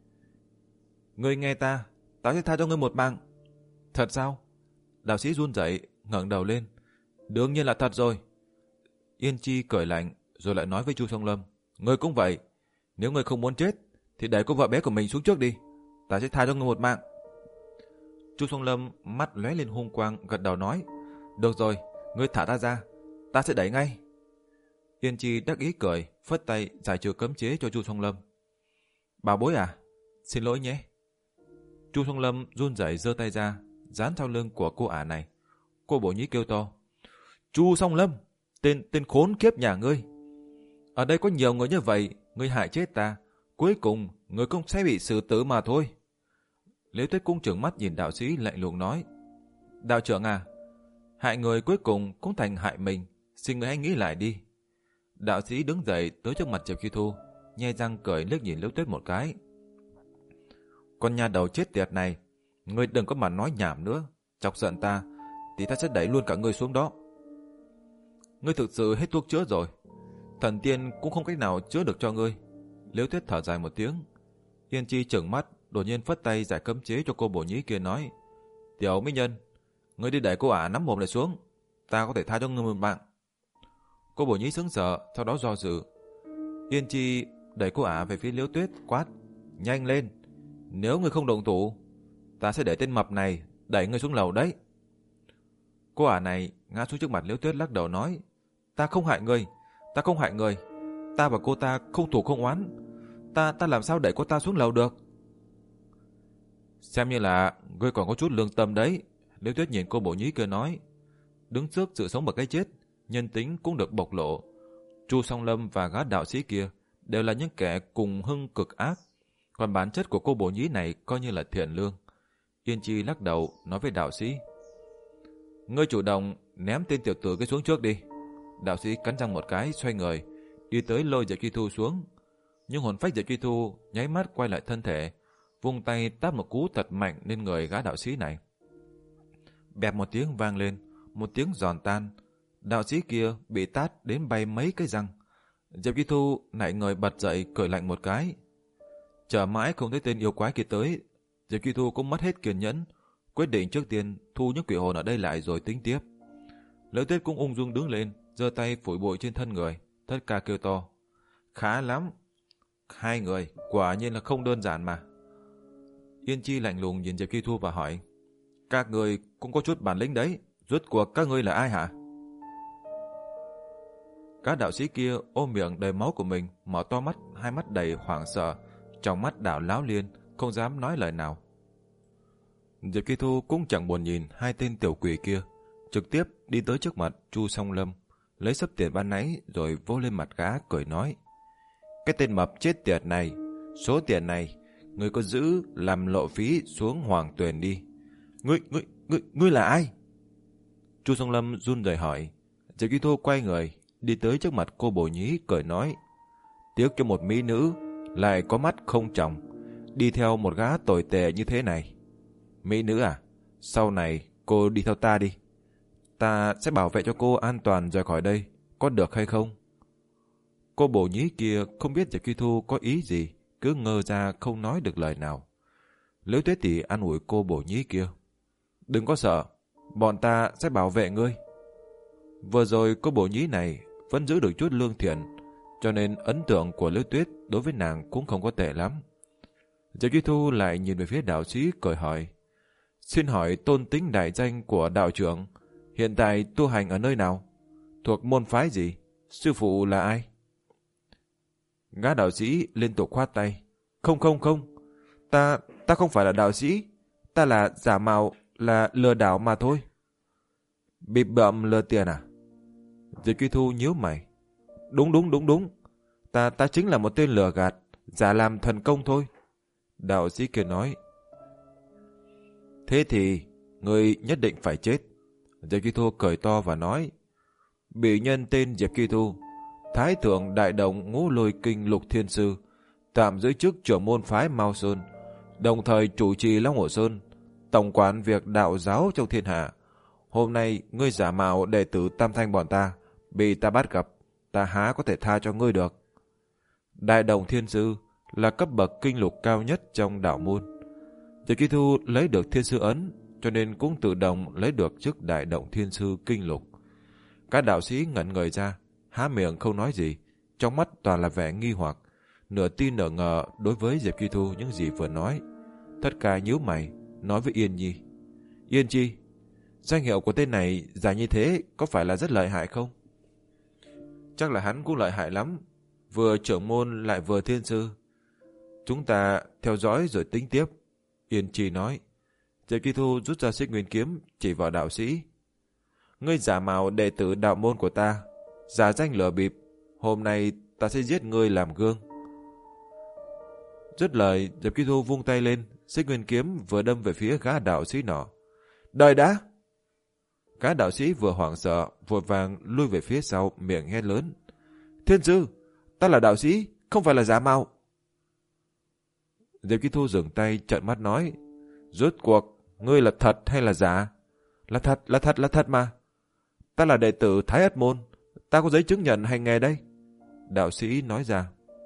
Ngươi nghe ta, ta sẽ tha cho ngươi một mạng. Thật sao? Đạo sĩ run rẩy ngẩng đầu lên. Đương nhiên là thật rồi. Yên Chi cười lạnh rồi lại nói với Chu Song Lâm. Ngươi cũng vậy, nếu ngươi không muốn chết thì đẩy cô vợ bé của mình xuống trước đi, ta sẽ tha cho ngươi một mạng. Chu Song Lâm mắt lóe lên hung quang, gật đầu nói. Được rồi, ngươi thả ta ra, ta sẽ đẩy ngay. Yên Chi đắc ý cười, phất tay giải trừ cấm chế cho Chu Song Lâm. Bảo bối à, xin lỗi nhé. Chu Song Lâm run rẩy giơ tay ra, dán sau lưng của cô ả này. Cô bổ nhí kêu to. Chu Song Lâm, tên tên khốn kiếp nhà ngươi. Ở đây có nhiều người như vậy, ngươi hại chết ta, cuối cùng ngươi cũng sẽ bị xử tử mà thôi. Liễu Tuyết cũng trừng mắt nhìn đạo sĩ lạnh lùng nói. Đạo trưởng à, hại người cuối cùng cũng thành hại mình, xin người hãy nghĩ lại đi. Đạo sĩ đứng dậy tới trước mặt Diệp Kỳ Thu, nhe răng cười liếc nhìn Liễu Tuyết một cái. Con nhà đầu chết tiệt này, ngươi đừng có mà nói nhảm nữa, chọc giận ta thì ta sẽ đẩy luôn cả ngươi xuống đó. Ngươi thực sự hết thuốc chữa rồi, thần tiên cũng không cách nào chữa được cho ngươi. Liễu Tuyết thở dài một tiếng. Yên Chi trừng mắt, đột nhiên phất tay giải cấm chế cho cô bổ nhí kia nói. Tiểu mỹ nhân, ngươi đi đẩy cô ả nắm mồm lại xuống, ta có thể tha cho ngươi một mạng. Cô bổ nhí sững sờ, sau đó do dự. Yên Chi đẩy cô ả về phía Liễu Tuyết, quát. Nhanh lên, nếu ngươi không động thủ, ta sẽ để tên mập này đẩy ngươi xuống lầu đấy. Cô ả này ngã xuống trước mặt Liễu Tuyết lắc đầu nói. Ta không hại ngươi, ta không hại ngươi, ta và cô ta không thù không oán, ta ta làm sao đẩy cô ta xuống lầu được. Xem như là ngươi còn có chút lương tâm đấy. Liễu Tuyết nhìn cô bổ nhí kia nói. Đứng trước sự sống và cái chết, nhân tính cũng được bộc lộ. Chu Song Lâm và gã đạo sĩ kia đều là những kẻ cùng hưng cực ác, còn bản chất của cô bổ nhí này coi như là thiện lương. Yên Chi lắc đầu nói với đạo sĩ. Ngươi chủ động ném tên tiểu tử cái xuống trước đi. Đạo sĩ cắn răng một cái, xoay người đi tới lôi Diệp Kỳ Thu xuống. Nhưng hồn phách Diệp Kỳ Thu nháy mắt quay lại thân thể, vung tay tát một cú thật mạnh lên người gã đạo sĩ này. Bẹp một tiếng vang lên, một tiếng giòn tan. Đạo sĩ kia bị tát đến bay mấy cái răng. Diệp Kỳ Thu nảy người bật dậy, cười lạnh một cái. Chờ mãi không thấy tên yêu quái kia tới, Diệp Kỳ Thu cũng mất hết kiên nhẫn, quyết định trước tiên thu những quỷ hồn ở đây lại rồi tính tiếp. Liễu Tuyết cũng ung dung đứng lên, giơ tay phủi bụi trên thân người. Tất cả kêu to. Khá lắm, hai người quả nhiên là không đơn giản mà. Yên Chi lạnh lùng nhìn Diệp Kỳ Thu và hỏi, các người cũng có chút bản lĩnh đấy, rốt cuộc các ngươi là ai hả? Các đạo sĩ kia ôm miệng đầy máu của mình, mở to mắt, hai mắt đầy hoảng sợ, trong mắt đảo láo liên, không dám nói lời nào. Diệp Kỳ Thu cũng chẳng buồn nhìn hai tên tiểu quỷ kia, trực tiếp đi tới trước mặt Chu Song Lâm, lấy sấp tiền ban nãy rồi vỗ lên mặt gã cười nói, cái tên mập chết tiệt này, số tiền này ngươi có giữ làm lộ phí xuống Hoàng Tuyền đi. Ngươi, ngươi, ngươi, ngươi là ai? Chu Song Lâm run rẩy hỏi. Diệp Kỳ Thu quay người, đi tới trước mặt cô bồ nhí cười nói, tiếc cho một mỹ nữ lại có mắt không tròng, đi theo một gã tồi tệ như thế này. Mỹ nữ à, sau này cô đi theo ta đi, ta sẽ bảo vệ cho cô an toàn rời khỏi đây, có được hay không? Cô bồ nhí kia không biết Diệp Kỳ Thu có ý gì, cứ ngơ ra không nói được lời nào. Liễu Tuế Tỷ an ủi cô bồ nhí kia, đừng có sợ, bọn ta sẽ bảo vệ ngươi. Vừa rồi cô bồ nhí này vẫn giữ được chút lương thiện, cho nên ấn tượng của Liễu Tuyết đối với nàng cũng không có tệ lắm. Diệp Kỳ Thu lại nhìn về phía đạo sĩ cười hỏi, xin hỏi tôn tính đại danh của đạo trưởng hiện tại tu hành ở nơi nào, thuộc môn phái gì, sư phụ là ai? Gã đạo sĩ liên tục khoát tay, không không không, ta ta không phải là đạo sĩ, ta là giả mạo, là lừa đảo mà thôi. Bịp bợm lừa tiền à? Diệp Kỳ Thu nhíu mày, đúng đúng đúng đúng, ta ta chính là một tên lừa gạt, giả làm thần công thôi. Đạo sĩ kia nói, thế thì người nhất định phải chết. Diệp Kỳ Thu cười to và nói, bị nhân tên Diệp Kỳ Thu, Thái thượng đại đồng ngũ lôi kinh lục thiên sư, tạm giữ chức trưởng môn phái Mao Sơn, đồng thời chủ trì Long Hồ Sơn, tổng quản việc đạo giáo trong thiên hạ. Hôm nay ngươi giả mạo đệ tử Tam Thanh bọn ta, bị ta bắt gặp, ta há có thể tha cho ngươi được. Đại đồng thiên sư là cấp bậc kinh lục cao nhất trong đạo môn. Diệp Kỳ Thu lấy được thiên sư ấn, cho nên cũng tự động lấy được chức đại động thiên sư kinh lục. Các đạo sĩ ngẩn người ra, há miệng không nói gì, trong mắt toàn là vẻ nghi hoặc, nửa tin nửa ngờ đối với Diệp Kỳ Thu những gì vừa nói. Tất cả nhíu mày, nói với Yên Nhi, Yên Chi, danh hiệu của tên này dài như thế có phải là rất lợi hại không? Chắc là hắn cũng lợi hại lắm, vừa trưởng môn lại vừa thiên sư. Chúng ta theo dõi rồi tính tiếp. Yên Chi nói. Diệp Kỳ Thu rút ra Xích Nguyên kiếm chỉ vào đạo sĩ. Ngươi giả mạo đệ tử đạo môn của ta, giả danh lừa bịp, hôm nay ta sẽ giết ngươi làm gương. Dứt lời, Diệp Kỳ Thu vung tay lên, Xích Nguyên kiếm vừa đâm về phía gã đạo sĩ nọ. Đợi đã! Gã đạo sĩ vừa hoảng sợ, vội vàng lui về phía sau, miệng hét lớn. Thiên sư, ta là đạo sĩ, không phải là giả mạo. Diệp Kỳ Thu dừng tay, trợn mắt nói, rốt cuộc ngươi là thật hay là giả? Là thật, là thật, là thật mà. Ta là đệ tử Thái Ất Môn, ta có giấy chứng nhận hành nghề đây. Đạo sĩ nói ra.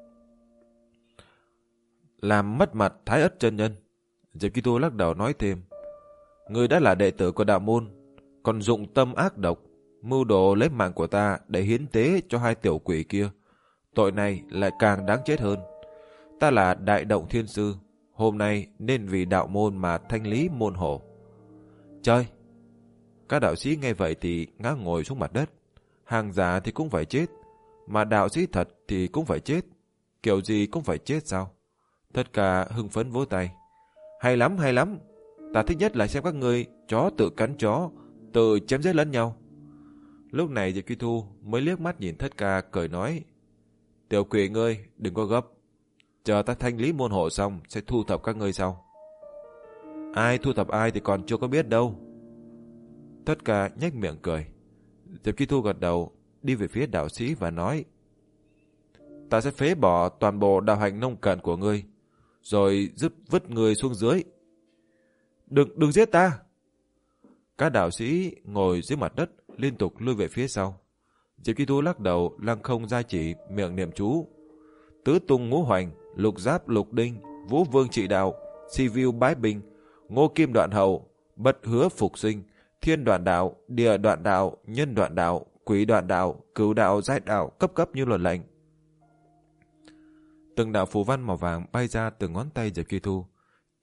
Làm mất mặt Thái Ất chân nhân. Diệp Kỳ Thu lắc đầu nói thêm, ngươi đã là đệ tử của đạo môn, còn dụng tâm ác độc, mưu đồ lấy mạng của ta để hiến tế cho hai tiểu quỷ kia. Tội này lại càng đáng chết hơn. Ta là đại động thiên sư, hôm nay nên vì đạo môn mà thanh lý môn hộ. Trời! Các đạo sĩ nghe vậy thì ngã ngồi xuống mặt đất. Hàng giả thì cũng phải chết, mà đạo sĩ thật thì cũng phải chết. Kiểu gì cũng phải chết sao? Tất cả hưng phấn vỗ tay. Hay lắm, hay lắm. Ta thích nhất là xem các ngươi chó tự cắn chó, tự chém giết lẫn nhau. Lúc này Diệp Kỳ Thu mới liếc mắt nhìn Thất Ca cười nói, tiểu quỷ ngươi đừng có gấp, chờ ta thanh lý môn hộ xong sẽ thu thập các ngươi sau. Ai thu thập ai thì còn chưa có biết đâu. Tất Ca nhếch miệng cười. Diệp Kỳ Thu gật đầu, đi về phía đạo sĩ và nói, ta sẽ phế bỏ toàn bộ đạo hành nông cạn của ngươi, rồi giúp vứt ngươi xuống dưới. Đừng, đừng giết ta. Các đạo sĩ ngồi dưới mặt đất liên tục lui về phía sau. Diệp Kỳ Thu lắc đầu, lăng không gia chỉ, miệng niệm chú. Tứ tung ngũ hoành, lục giáp lục đinh, vũ vương trị đạo, si viu bái bình, ngô kim đoạn hậu, bật hứa phục sinh, thiên đoạn đạo, địa đoạn đạo, nhân đoạn đạo, quỷ đoạn đạo, cửu đạo giai đạo, cấp cấp như luật lệnh. Từng đạo phù văn màu vàng bay ra từ ngón tay Diệp Kỳ Thu,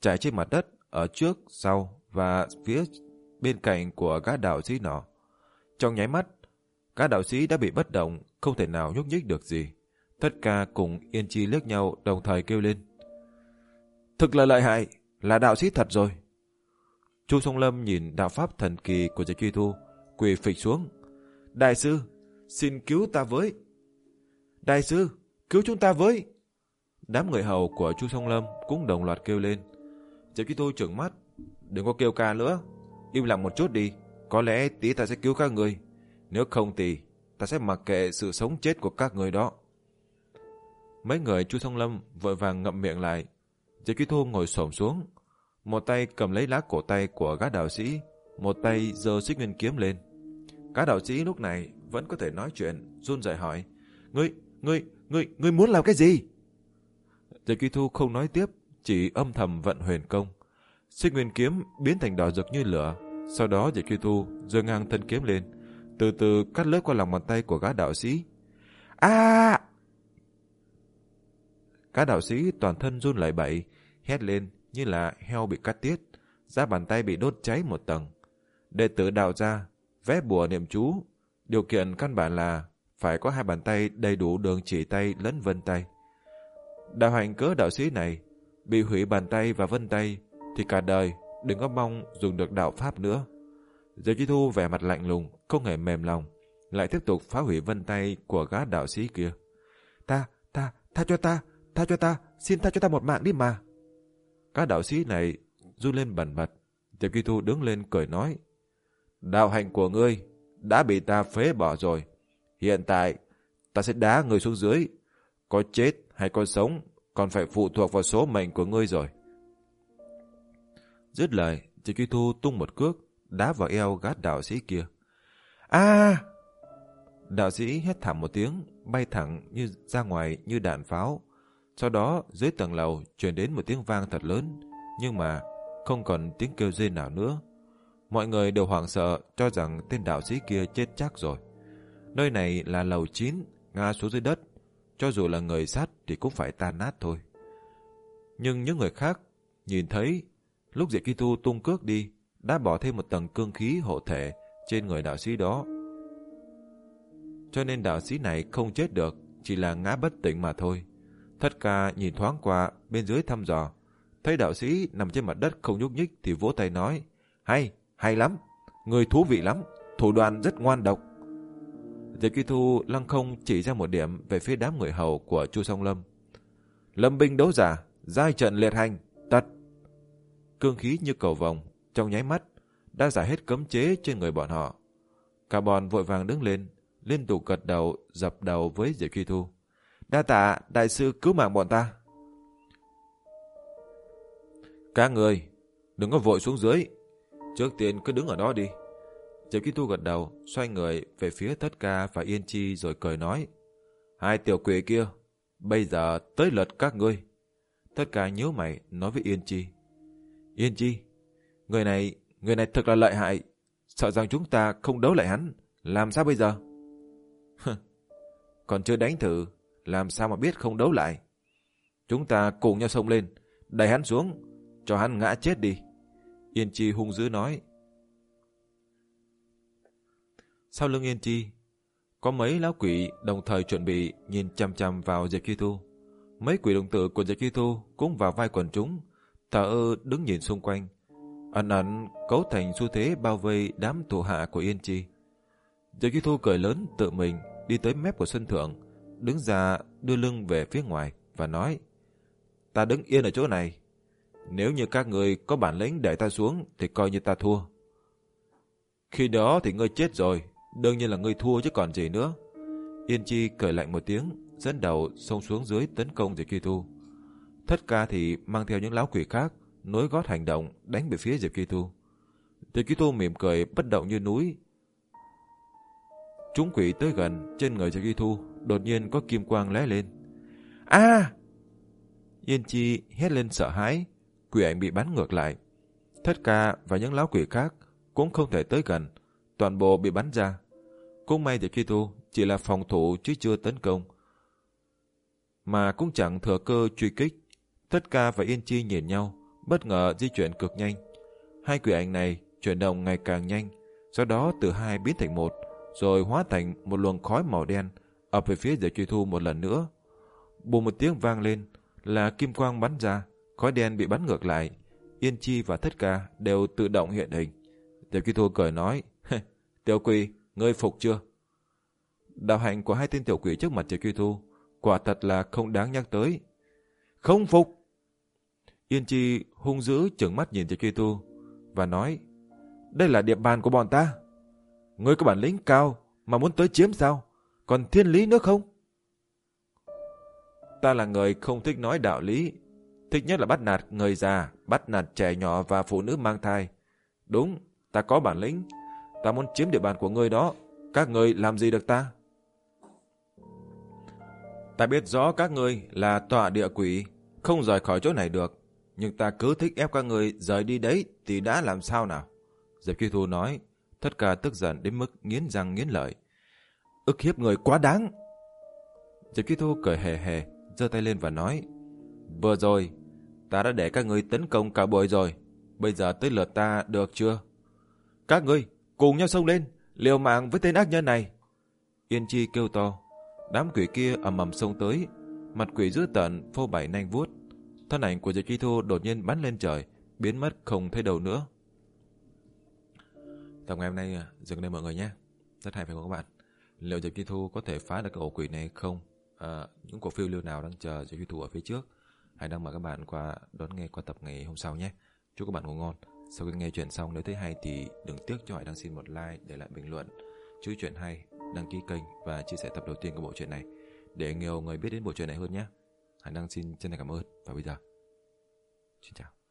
trải trên mặt đất ở trước, sau và phía bên cạnh của gã đạo sĩ nọ. Trong nháy mắt, gã đạo sĩ đã bị bất động, không thể nào nhúc nhích được gì. Tất cả cùng Yên Chi liếc nhau đồng thời kêu lên. Thực là lợi hại, là đạo sĩ thật rồi. Chu Song Lâm nhìn đạo pháp thần kỳ của Diệp Truy Thu, quỳ phịch xuống. Đại sư, xin cứu ta với. Đại sư, cứu chúng ta với. Đám người hầu của Chu Song Lâm cũng đồng loạt kêu lên. Diệp Truy Thu trừng mắt. Đừng có kêu ca nữa, im lặng một chút đi. Có lẽ tí ta sẽ cứu các người. Nếu không thì ta sẽ mặc kệ sự sống chết của các người đó. Mấy người Chu Song Lâm vội vàng ngậm miệng lại. Diệp Truy Thu ngồi xổm xuống, một tay cầm lấy lá cổ tay của gã đạo sĩ, một tay giơ xích nguyên kiếm lên. Gã đạo sĩ lúc này vẫn có thể nói chuyện, run rẩy hỏi: Ngươi, ngươi, ngươi, ngươi muốn làm cái gì? Diệp Truy Thu không nói tiếp, chỉ âm thầm vận huyền công. Xích nguyên kiếm biến thành đỏ rực như lửa. Sau đó Diệp Truy Thu giơ ngang thân kiếm lên, từ từ cắt lớp qua lòng bàn tay của gã đạo sĩ. A! À! Gã đạo sĩ toàn thân run lẩy bẩy, hét lên như là heo bị cắt tiết, da bàn tay bị đốt cháy một tầng. Đệ tử đạo gia vẽ bùa niệm chú, điều kiện căn bản là phải có hai bàn tay đầy đủ đường chỉ tay lẫn vân tay. Đạo hạnh cỡ đạo sĩ này bị hủy bàn tay và vân tay thì cả đời đừng có mong dùng được đạo pháp nữa. Diệp Truy Thu vẻ mặt lạnh lùng, không hề mềm lòng, lại tiếp tục phá hủy vân tay của gã đạo sĩ kia. Ta, ta, tha cho ta, tha cho ta, xin tha cho ta một mạng đi mà. Các đạo sĩ này run lên bần bật. Diệp Truy Thu đứng lên cười nói: Đạo hạnh của ngươi đã bị ta phế bỏ rồi. Hiện tại ta sẽ đá ngươi xuống dưới. Có chết hay có sống còn phải phụ thuộc vào số mệnh của ngươi rồi. Dứt lời, Diệp Truy Thu tung một cước đá vào eo gã đạo sĩ kia. A! À! Đạo sĩ hét thảm một tiếng, bay thẳng như ra ngoài như đạn pháo. Sau đó dưới tầng lầu truyền đến một tiếng vang thật lớn, nhưng mà không còn tiếng kêu rên nào nữa. Mọi người đều hoảng sợ, cho rằng tên đạo sĩ kia chết chắc rồi. Nơi này là lầu chín, ngã xuống dưới đất, cho dù là người sát thì cũng phải tan nát thôi. Nhưng những người khác nhìn thấy lúc Diệp Truy Thu tung cước đi, đã bỏ thêm một tầng cương khí hộ thể trên người đạo sĩ đó. Cho nên đạo sĩ này không chết được, chỉ là ngã bất tỉnh mà thôi. Tất cả nhìn thoáng qua bên dưới thăm dò, thấy đạo sĩ nằm trên mặt đất không nhúc nhích thì vỗ tay nói: Hay, hay lắm, người thú vị lắm, thủ đoạn rất ngoan độc. Diệp Truy Thu lăng không chỉ ra một điểm về phía đám người hầu của Chu Song Lâm. Lâm binh đấu giả, giai trận liệt hành, tật. Cương khí như cầu vồng, trong nháy mắt đã giải hết cấm chế trên người bọn họ. Cả bọn vội vàng đứng lên, liên tục gật đầu, dập đầu với Diệp Truy Thu. Đa tạ đại sư cứu mạng bọn ta. Các người đừng có vội xuống dưới, trước tiên cứ đứng ở đó đi. Diệp Truy Thu gật đầu, xoay người về phía Tất Ca và Yên Chi rồi cười nói: Hai tiểu quỷ kia, bây giờ tới lượt các ngươi. Tất Ca nhíu mày nói với Yên Chi: Yên Chi, người này, người này thật là lợi hại, sợ rằng chúng ta không đấu lại hắn, làm sao bây giờ? Còn chưa đánh thử, làm sao mà biết không đấu lại? Chúng ta cùng nhau xông lên, đẩy hắn xuống, cho hắn ngã chết đi. Yên Chi hung dữ nói. Sau lưng Yên Chi, có mấy lão quỷ đồng thời chuẩn bị nhìn chằm chằm vào Diệp Truy Thu. Mấy quỷ đồng tử của Diệp Truy Thu cũng vào vai quần chúng, thờ ơ đứng nhìn xung quanh, ẩn ẩn cấu thành xu thế bao vây đám thủ hạ của Yên Chi. Diệp Truy Thu cười lớn tự mình đi tới mép của sân thượng, đứng ra đưa lưng về phía ngoài và nói: Ta đứng yên ở chỗ này, nếu như các người có bản lĩnh để ta xuống thì coi như ta thua. Khi đó thì ngươi chết rồi, đương nhiên là ngươi thua chứ còn gì nữa. Yên Chi cười lạnh một tiếng, dẫn đầu xông xuống dưới tấn công Diệp Truy Thu. Tất Ca thì mang theo những lão quỷ khác, nối gót hành động đánh về phía Diệp Truy Thu. Diệp Truy Thu mỉm cười bất động như núi. Chúng quỷ tới gần, trên người Diệp Truy Thu đột nhiên có kim quang lóe lên. A! À! Yên Chi hét lên sợ hãi, quỷ ảnh bị bắn ngược lại. Tất Ca và những lão quỷ khác cũng không thể tới gần, toàn bộ bị bắn ra. Cũng may Diệp Truy Thu chỉ là phòng thủ chứ chưa tấn công, mà cũng chẳng thừa cơ truy kích. Tất Ca và Yên Chi nhìn nhau, bất ngờ di chuyển cực nhanh. Hai quỷ ảnh này chuyển động ngày càng nhanh, sau đó từ hai biến thành một, rồi hóa thành một luồng khói màu đen ập về phía Diệp Truy Thu một lần nữa. Bùm một tiếng vang lên, là kim quang bắn ra, khói đen bị bắn ngược lại. Yên Chi và Thất Ca đều tự động hiện hình. Diệp Truy Thu cười nói, tiểu quỷ, ngươi phục chưa? Đạo hạnh của hai tên tiểu quỷ trước mặt Diệp Truy Thu quả thật là không đáng nhắc tới. Không phục! Yên Chi hung dữ trừng mắt nhìn Diệp Truy Thu và nói, đây là địa bàn của bọn ta. Ngươi có bản lĩnh cao mà muốn tới chiếm sao? Còn thiên lý nữa không? Ta là người không thích nói đạo lý, thích nhất là bắt nạt người già, bắt nạt trẻ nhỏ và phụ nữ mang thai. Đúng, ta có bản lĩnh, ta muốn chiếm địa bàn của ngươi đó, các ngươi làm gì được ta? Ta biết rõ các ngươi là tọa địa quỷ, không rời khỏi chỗ này được, nhưng ta cứ thích ép các ngươi rời đi đấy thì đã làm sao nào? Diệp Truy Thu nói. Thất Ca tức giận đến mức nghiến răng nghiến lợi. Ức hiếp người quá đáng! Diệp Truy Thu cười hề hề, giơ tay lên và nói, vừa rồi ta đã để các ngươi tấn công cả buổi rồi, bây giờ tới lượt ta được chưa? Các ngươi cùng nhau xông lên, liều mạng với tên ác nhân này! Yên Chi kêu to. Đám quỷ kia ầm ầm xông tới, mặt quỷ dữ tợn phô bày nanh vuốt. Thân ảnh của Diệp Truy Thu đột nhiên bắn lên trời, biến mất không thấy đâu nữa. Tập ngày hôm nay dừng đây mọi người nhé. Rất hay phải không các bạn? Liệu Diệp Truy Thu có thể phá được cái ổ quỷ này không? À, những cuộc phiêu lưu nào đang chờ Diệp Truy Thu ở phía trước? Hãy đăng mời các bạn qua đón nghe qua tập ngày hôm sau nhé. Chúc các bạn ngủ ngon. Sau khi nghe chuyện xong, nếu thấy hay thì đừng tiếc cho Hải đăng xin một like, để lại bình luận chữ chuyện hay, đăng ký kênh và chia sẻ tập đầu tiên của bộ truyện này để nhiều người biết đến bộ truyện này hơn nhé. Hải đăng xin chân thành cảm ơn và bây giờ xin chào.